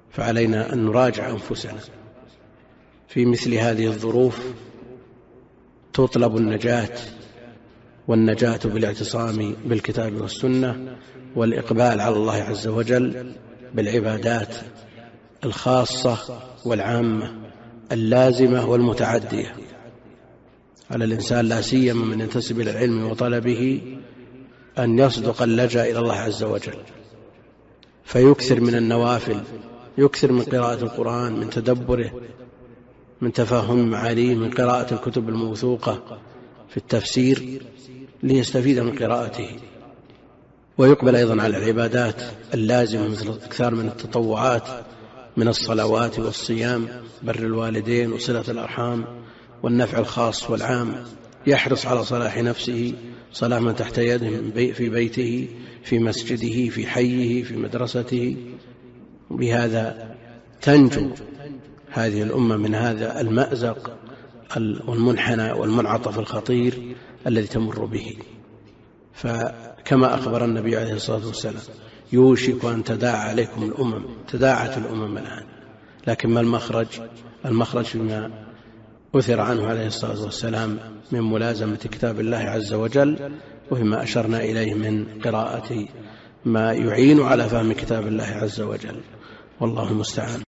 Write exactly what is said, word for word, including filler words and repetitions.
فعلينا أن نراجع أنفسنا في مثل هذه الظروف. تطلب النجاة، والنجاة بالاعتصام بالكتاب والسنة والإقبال على الله عز وجل بالعبادات الخاصة والعامة اللازمة والمتعدية. على الإنسان لا سيما من ينتسب إلى العلم وطلبه أن يصدق اللجأ إلى الله عز وجل، فيكثر من النوافل، يكثر من قراءة القرآن، من تدبره، من تفهم معانيه، من قراءة الكتب الموثوقة في التفسير ليستفيد من قراءته. ويقبل أيضا على العبادات اللازمة مثل الإكثار من التطوعات من الصلوات والصيام، بر الوالدين وصلة الأرحام والنفع الخاص والعام. يحرص على صلاح نفسه، صلاح من تحت يده في بيته، في مسجده، في حيه، في مدرسته. بهذا تنجو هذه الأمة من هذا المأزق والمنحنى والمنعطف الخطير الذي تمر به. فكما أخبر النبي عليه الصلاة والسلام: يوشك أن تداعى عليكم الأمم. تداعت الأمم الآن، لكن ما المخرج؟ المخرج فيما أثر عنه عليه الصلاة والسلام من ملازمة كتاب الله عز وجل، وفيما أشرنا إليه من قراءة ما يعين على فهم كتاب الله عز وجل. والله المستعان.